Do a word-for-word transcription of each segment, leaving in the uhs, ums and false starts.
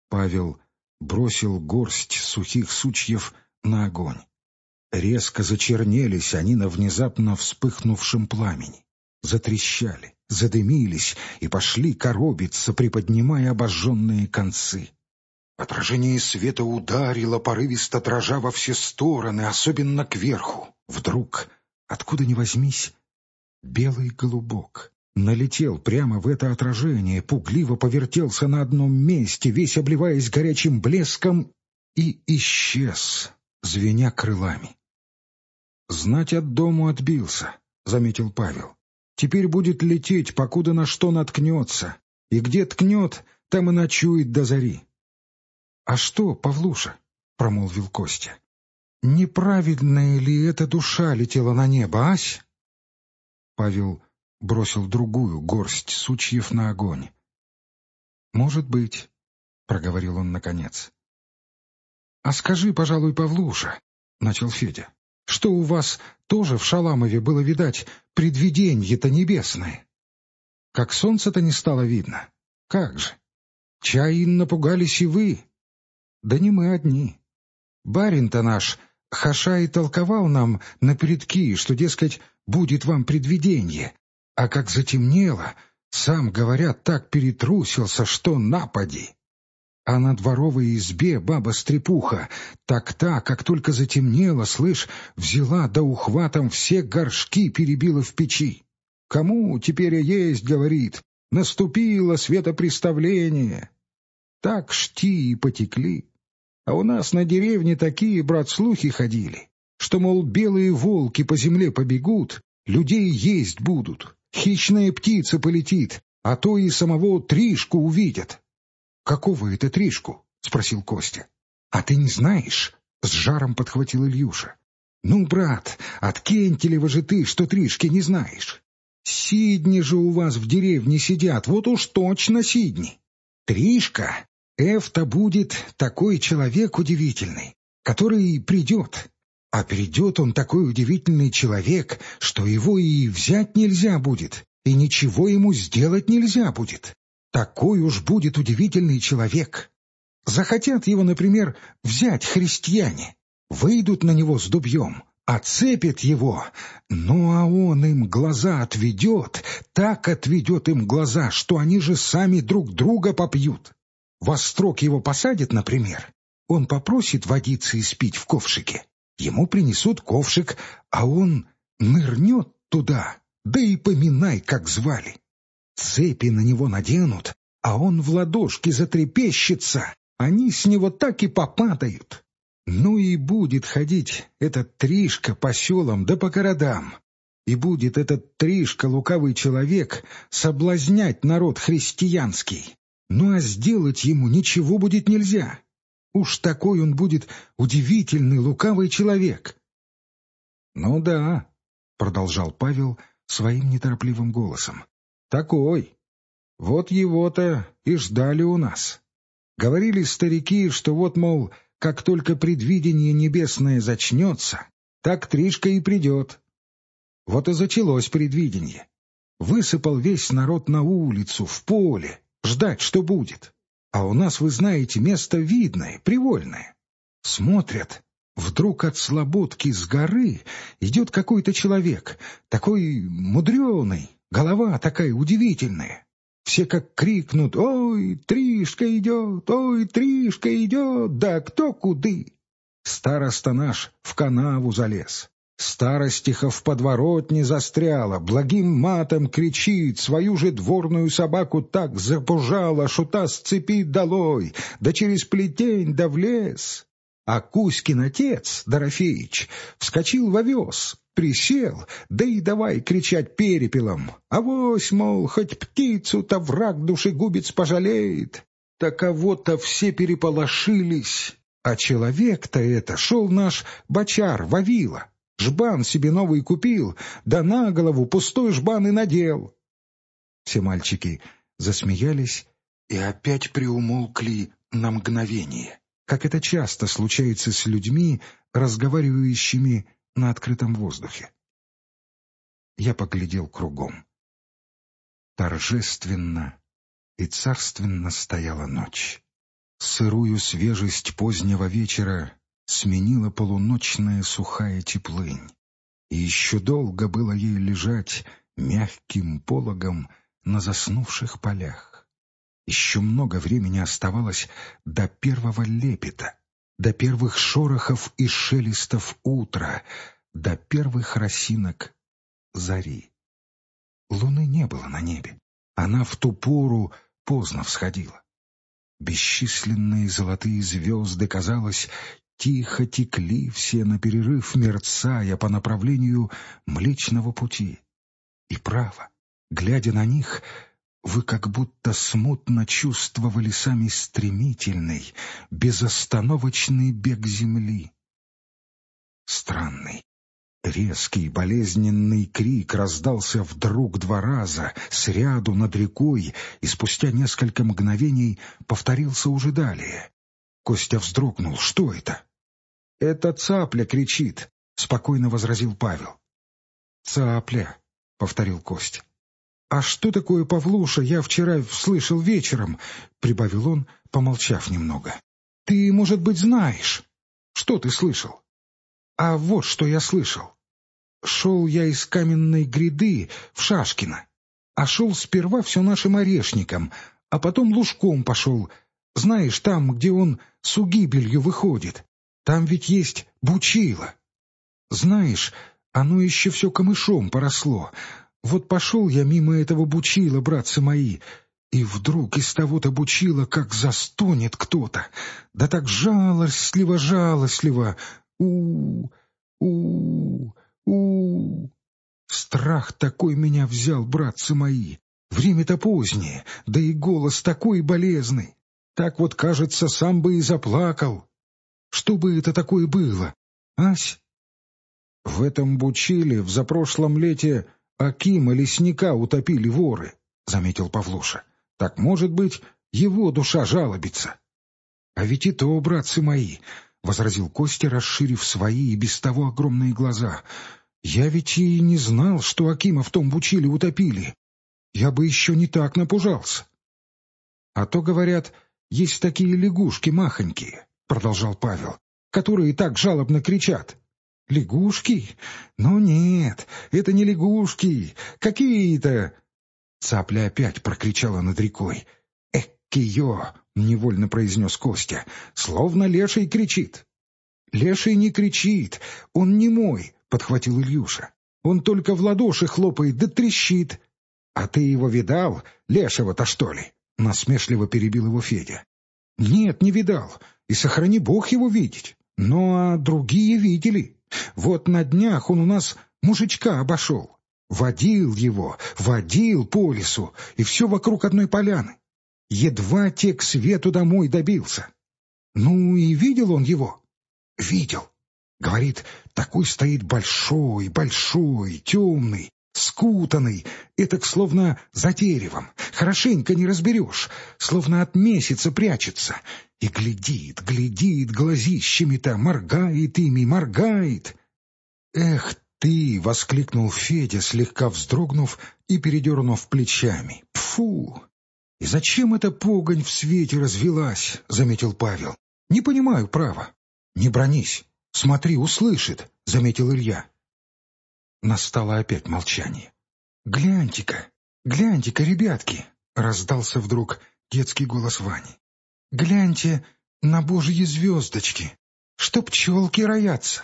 Павел бросил горсть сухих сучьев на огонь. Резко зачернелись они на внезапно вспыхнувшем пламени. Затрещали, задымились и пошли коробиться, приподнимая обожженные концы. Отражение света ударило, порывисто дрожа во все стороны, особенно кверху. Вдруг, откуда ни возьмись, белый голубок налетел прямо в это отражение, пугливо повертелся на одном месте, весь обливаясь горячим блеском, и исчез, звеня крылами. «Знать от дому отбился», — заметил Павел. «Теперь будет лететь, покуда на что наткнется, и где ткнет, там и ночует до зари». «А что, Павлуша?» — промолвил Костя. «Неправедная ли эта душа летела на небо, ась?» Павел бросил другую горсть сучьев на огонь. «Может быть», — проговорил он наконец. «А скажи, пожалуй, Павлуша», — начал Федя, — «что у вас тоже в Шаламове было, видать, предвиденье-то небесное? Как солнце-то не стало видно? Как же? Чай напугались и вы? Да не мы одни. Барин-то наш хаша и толковал нам напередки, что, дескать, будет вам предвиденье, а как затемнело, сам, говорят, так перетрусился, что напади. А на дворовой избе баба-стрепуха так-то, как только затемнело, слышь, взяла да ухватом все горшки перебила в печи. «Кому теперь есть, — говорит, — наступило светопреставление». Так шти и потекли. А у нас на деревне такие, брат, слухи ходили, что, мол, белые волки по земле побегут, людей есть будут, хищная птица полетит, а то и самого Тришку увидят. «Какого это Тришку?» — спросил Костя. «А ты не знаешь?» — с жаром подхватил Ильюша. «Ну, брат, от Кентелева же ты, что Тришки не знаешь. Сидни же у вас в деревне сидят, вот уж точно Сидни. Тришка — эфта будет такой человек удивительный, который придет. А придет он такой удивительный человек, что его и взять нельзя будет, и ничего ему сделать нельзя будет. Такой уж будет удивительный человек. Захотят его, например, взять христиане, выйдут на него с дубьем, оцепят его, ну а он им глаза отведет, так отведет им глаза, что они же сами друг друга попьют. Во строк его посадят, например, он попросит водиться и спить в ковшике, ему принесут ковшик, а он нырнет туда, да и поминай, как звали. Цепи на него наденут, а он в ладошки затрепещется, они с него так и попадают. Ну и будет ходить этот Тришка по селам да по городам, и будет этот Тришка, лукавый человек, соблазнять народ христианский. Ну а сделать ему ничего будет нельзя. Уж такой он будет удивительный, лукавый человек». «Ну да», — продолжал Павел своим неторопливым голосом, — «такой. Вот его-то и ждали у нас. Говорили старики, что вот, мол, как только предвидение небесное зачнется, так Тришка и придет. Вот и зачалось предвидение. Высыпал весь народ на улицу, в поле, ждать, что будет. А у нас, вы знаете, место видное, привольное. Смотрят, вдруг от слободки с горы идет какой-то человек, такой мудреный, голова такая удивительная. Все как крикнут: «Ой, Тришка идет! Ой, Тришка идет! Да кто куды?» Староста наш в канаву залез. Старостиха в подворотне застряла, благим матом кричит, свою же дворную собаку так запужала, что та с цепи долой, да через плетень да в лес. А Кузькин отец, Дорофеич, вскочил в овес, присел, да и давай кричать перепелом: «Авось, мол, хоть птицу-то враг душегубец пожалеет». Таково-то все переполошились, а человек-то это шел наш бочар Вавила. Жбан себе новый купил, да на голову пустой жбан и надел. Все мальчики засмеялись и опять приумолкли на мгновение, как это часто случается с людьми, разговаривающими на открытом воздухе. Я поглядел кругом. Торжественно и царственно стояла ночь. Сырую свежесть позднего вечера сменила полуночная сухая теплынь, и еще долго было ей лежать мягким пологом на заснувших полях. Еще много времени оставалось до первого лепета, до первых шорохов и шелестов утра, до первых росинок зари. Луны не было на небе, она в ту пору поздно всходила. Бесчисленные золотые звезды, казалось, тихо текли все наперерыв, мерцая по направлению Млечного Пути. И право, глядя на них, вы как будто смутно чувствовали сами стремительный, безостановочный бег земли. Странный, резкий, болезненный крик раздался вдруг два раза, сряду над рекой, и спустя несколько мгновений повторился уже далее. Костя вздрогнул. «Что это?» «Это цапля кричит», — спокойно возразил Павел. «Цапля», — повторил Костя. «А что такое, Павлуша, я вчера слышал вечером», — прибавил он, помолчав немного. «Ты, может быть, знаешь. Что ты слышал?» «А вот что я слышал. Шел я из Каменной гряды в Шашкино, а шел сперва все нашим орешником, а потом лужком пошел. Знаешь, там, где он с угибелью выходит, там ведь есть бучило. Знаешь, оно еще все камышом поросло. Вот пошел я мимо этого бучила, братцы мои, и вдруг из того-то бучила как застонет кто-то, да так жалостливо-жалостливо, у у у Страх такой меня взял, братцы мои. Время-то позднее, да и голос такой болезный. Так вот, кажется, сам бы и заплакал. Что бы это такое было, ась?» «В этом бучиле в запрошлом лете Акима лесника утопили воры», — заметил Павлуша. «Так, может быть, его душа жалобится». «А ведь и то, братцы мои», — возразил Костя, расширив свои и без того огромные глаза, — «я ведь и не знал, что Акима в том бучиле утопили. Я бы еще не так напужался». «А то, говорят, есть такие лягушки махонькие», — продолжал Павел, — «которые так жалобно кричат». «Лягушки? Ну нет, это не лягушки, какие-то...» Цапля опять прокричала над рекой. «Эк-ки-ё!» — невольно произнес Костя. «Словно леший кричит». «Леший не кричит, он не мой», — подхватил Ильюша. «Он только в ладоши хлопает да трещит». «А ты его видал, лешего-то, что ли?» — насмешливо перебил его Федя. «Нет, не видал, и сохрани бог его видеть. Ну, а другие видели. Вот на днях он у нас мужичка обошел. Водил его, водил по лесу, и все вокруг одной поляны. Едва те к свету домой добился. Ну и видел он его?» «Видел. Говорит, такой стоит большой, большой, темный, скутанный, этак словно за деревом, хорошенько не разберешь, словно от месяца прячется, и глядит, глядит глазищами-то, моргает ими, моргает». «Эх ты!» — воскликнул Федя, слегка вздрогнув и передернув плечами. «Пфу! И зачем эта погонь в свете развелась?» — заметил Павел. «Не понимаю, право». «Не бронись, смотри, услышит», — заметил Илья. Настало опять молчание. «Гляньте-ка, гляньте-ка, ребятки!» — раздался вдруг детский голос Вани. «Гляньте на божьи звездочки, что пчелки роятся!»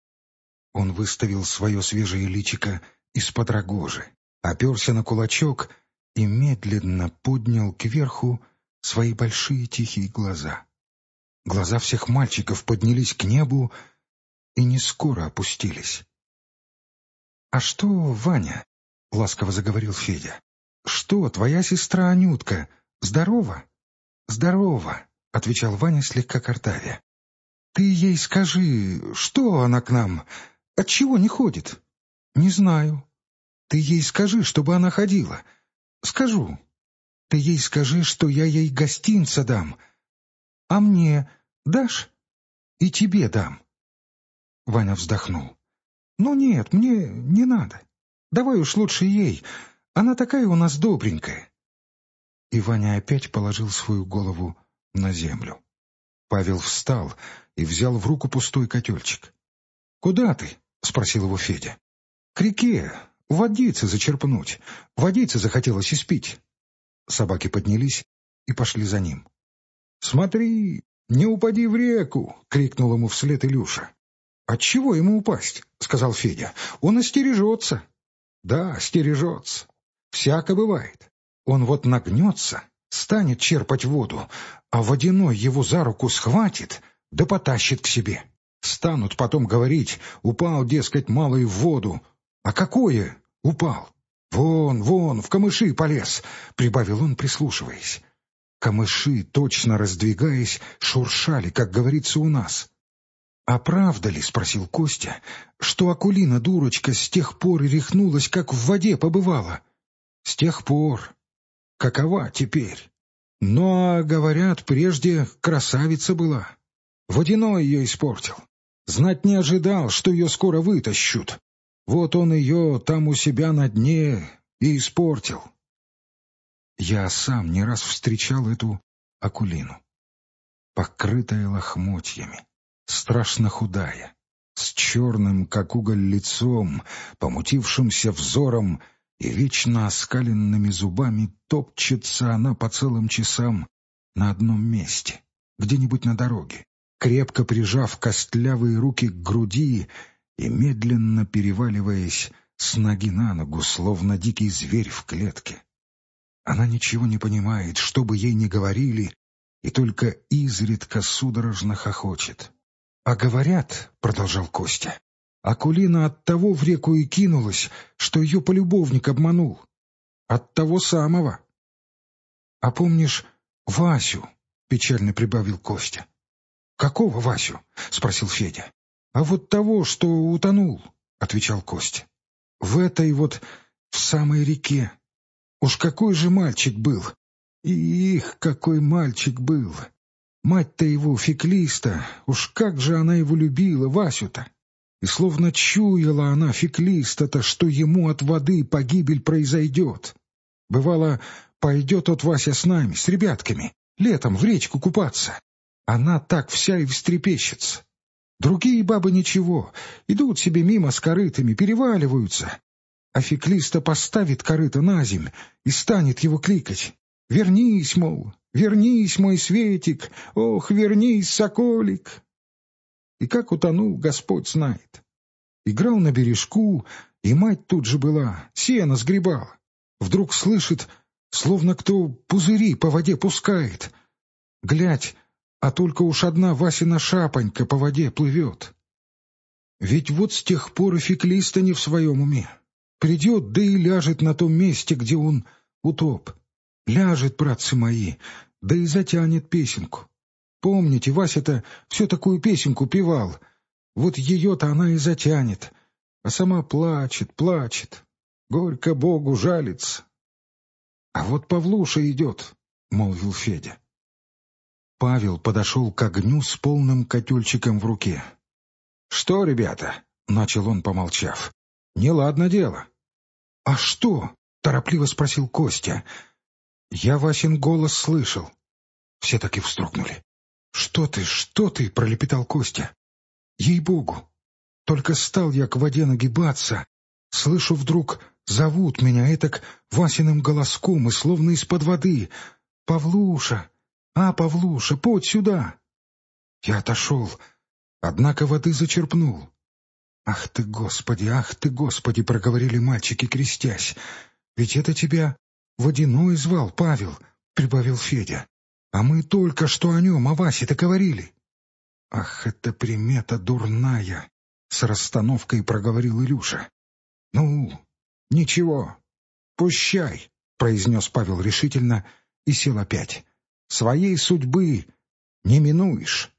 Он выставил свое свежее личико из-под рогожи, оперся на кулачок и медленно поднял кверху свои большие тихие глаза. Глаза всех мальчиков поднялись к небу и не скоро опустились. «А что, Ваня?» — ласково заговорил Федя. «Что, твоя сестра Анютка здорова?» «Здорова», — отвечал Ваня слегка картавя. «Ты ей скажи, что она к нам, отчего не ходит?» «Не знаю». «Ты ей скажи, чтобы она ходила». «Скажу». «Ты ей скажи, что я ей гостинца дам». «А мне дашь?» «И тебе дам». Ваня вздохнул. «Ну нет, мне не надо. Давай уж лучше ей. Она такая у нас добренькая». И Ваня опять положил свою голову на землю. Павел встал и взял в руку пустой котельчик. «Куда ты?» — спросил его Федя. «К реке. Водицы зачерпнуть. Водицы захотелось испить». Собаки поднялись и пошли за ним. «Смотри, не упади в реку!» — крикнул ему вслед Илюша. «Отчего ему упасть?» — сказал Федя. «Он остережется». «Да, остережется. Всяко бывает. Он вот нагнется, станет черпать воду, а водяной его за руку схватит, да потащит к себе. Станут потом говорить: упал, дескать, малый в воду. А какое упал? Вон, вон, в камыши полез», — прибавил он, прислушиваясь. Камыши, точно раздвигаясь, шуршали, как говорится у нас. «А правда ли, — спросил Костя, — что Акулина, дурочка, с тех пор и рехнулась, как в воде побывала?» «С тех пор. Какова теперь? Но, говорят, прежде красавица была. Водяной ее испортил. Знать не ожидал, что ее скоро вытащут. Вот он ее там у себя на дне и испортил». Я сам не раз встречал эту Акулину. Покрытая лохмотьями, страшно худая, с черным, как уголь, лицом, помутившимся взором и вечно оскаленными зубами, топчется она по целым часам на одном месте, где-нибудь на дороге, крепко прижав костлявые руки к груди и медленно переваливаясь с ноги на ногу, словно дикий зверь в клетке. Она ничего не понимает, что бы ей ни говорили, и только изредка судорожно хохочет. «А говорят, — продолжал Костя, — Акулина от того в реку и кинулась, что ее полюбовник обманул. От того самого». «А помнишь Васю?» — печально прибавил Костя. «Какого Васю?» — спросил Федя. «А вот того, что утонул», — отвечал Костя. «В этой вот, в самой реке. Уж какой же мальчик был! И их, какой мальчик был! Мать-то его, Феклиста, уж как же она его любила, Васю-то! И словно чуяла она, Феклиста-то, что ему от воды погибель произойдет. Бывало, пойдет от Вася с нами, с ребятками, летом в речку купаться. Она так вся и встрепещется. Другие бабы ничего, идут себе мимо с корытами, переваливаются. А Феклиста поставит корыто на земь и станет его кликать. «Вернись, мол, вернись, мой Светик, ох, вернись, соколик!» И как утонул, Господь знает. Играл на бережку, и мать тут же была, сено сгребала. Вдруг слышит, словно кто пузыри по воде пускает. Глядь, а только уж одна Васина шапонька по воде плывет. Ведь вот с тех пор и Феклиста не в своем уме. Придет, да и ляжет на том месте, где он утоп. Ляжет, братцы мои, да и затянет песенку. Помните, Вася-то все такую песенку певал. Вот ее-то она и затянет, а сама плачет, плачет. Горько Богу жалится. — А вот Павлуша идет, — молвил Федя. Павел подошел к огню с полным котельчиком в руке. — Что, ребята? — начал он, помолчав. — Неладно дело. — А что? — торопливо спросил Костя. Я Васин голос слышал. Все так и вздрогнули. — Что ты, что ты? — пролепетал Костя. — Ей-богу! Только стал я к воде нагибаться, слышу вдруг, зовут меня этак Васиным голоском и словно из-под воды. «Павлуша! А, Павлуша, подь сюда!» Я отошел, однако воды зачерпнул. «Ах ты, Господи, ах ты, Господи!» — проговорили мальчики, крестясь. «Ведь это тебя Водяной звал, Павел!» — прибавил Федя. «А мы только что о нем, о Васе-то говорили!» «Ах, это примета дурная!» — с расстановкой проговорил Илюша. «Ну, ничего, пущай!» — произнес Павел решительно и сел опять. «Своей судьбы не минуешь!»